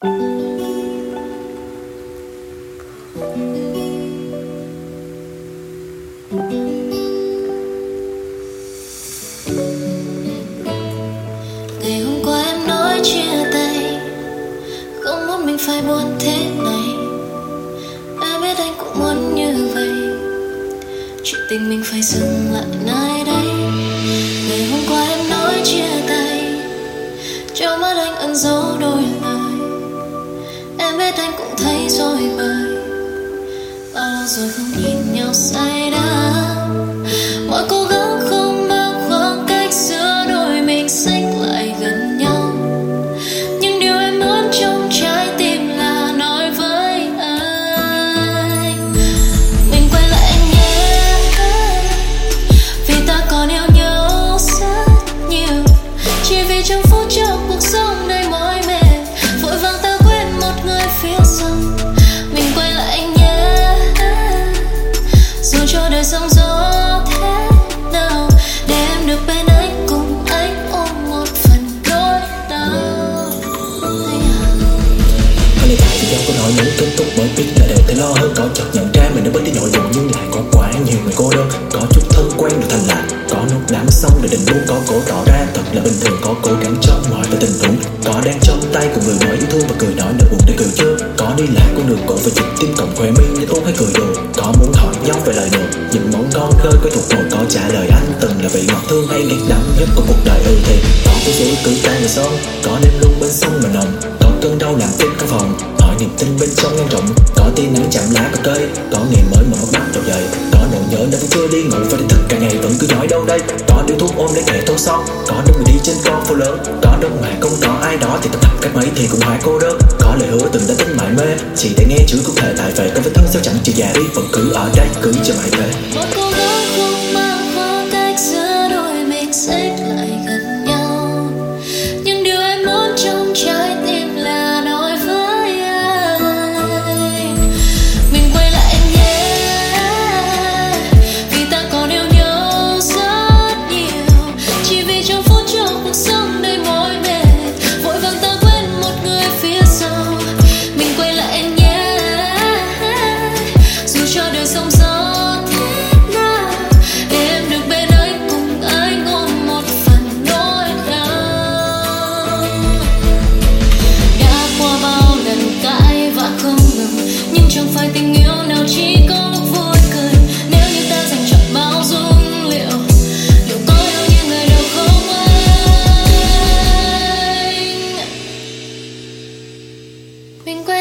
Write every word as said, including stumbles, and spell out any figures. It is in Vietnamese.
Ngày hôm qua em nói chia tay, không muốn mình phải buồn thế này. Em biết anh cũng muốn như vậy, chuyện tình mình phải dừng lại nơi đây. Ngày hôm qua em nói chia tay, trong mắt anh ẩn giấu đôi lời. Em biết anh cũng thấy rồi bời, bao lâu rồi không nhìn nhau say đắm. Mọi cố gắng không mang khoảng cách giữa đôi mình xích lại gần nhau, nhưng điều em muốn trong trái tim là nói với anh mình quay lại anh nhé, vì ta còn yêu nhau rất nhiều. Chỉ vì trong phút chốc cuộc sống đầy mỏi mệt, vội vàng ta quên một người phía sau. Mình quay lại anh nhé, dù cho đời sóng gió thế nào, để em được bên anh, cùng anh ôm một phần nỗi đau. Có lẽ tại vì do cô nói những kết thúc mới biết là đều phải lo hơn. Có chợt nhận ra mình đã bớt đi nỗi buồn, nhưng lại có quá nhiều người cô đơn. Có chút thân quen được thành lạ, có lúc đám xong để định buông. Có cố tỏ ra thật là bình thường, có cố gắng trong mọi tình huống. Có đang trong tay của người mới yêu thương và cười nói nỗi buồn để cười chưa. Có đi lại con đường cổ và chụp tim cộng khóe mi để ôm hay cười đùa. Có muốn hỏi nhau về lời đùa, những món ngon khơi quen thuộc rồi. Có trả lời anh từng là vị ngọt thương hay ghét đắng nhất của cuộc đời. Ừ thì có cô suối cứ tan về sông, có đêm luôn bên sông mà nồng. Có cơn đau làm tim căn phòng, hỏi niềm tin bên trong ngăn rộng. Có tia nắng chạm lá cỏ cây, có ngày mới mở mắt trầu dậy. Có nỗi nhớ nên vẫn chưa đi ngủ và đến thật cả ngày vẫn cứ nói đâu đây. Có điếu thuốc ôm để kẻ thâu son, có đông người đi trên con phố lớn. Có đông mà không có ai đó thì tập thập cách mấy thì cũng hóa cô đơn. Có lời hứa từng đã tính mãi mê, chỉ để nghe chữ không thể tại về. Có vết thân sao chẳng chịu già đi, vẫn cứ ở đây cứ cho mãi thế. Một cố gắng không mang khoảng cách giữa đôi mình xích lại gần nhau, nhưng điều em muốn trong trái tim là nói với anh mình quay lại anh nhé, vì ta còn yêu nhau rất nhiều. Chỉ vì trong phút chốc cuộc sống đầy mỏi mệt, vội vàng ta quên một người phía sau. Mình quay lại anh nhé, dù cho đời sóng gió thế nào, để em được bên anh, cùng anh ôm một phần nỗi đau. Đã qua bao lần cãi vã không ngừng, nhưng chẳng phải tình yêu nào chỉ có lúc vui cười. Nếu như ta dành chọn bao dung, liệu liệu có yêu như người đâu không anh? Mình quay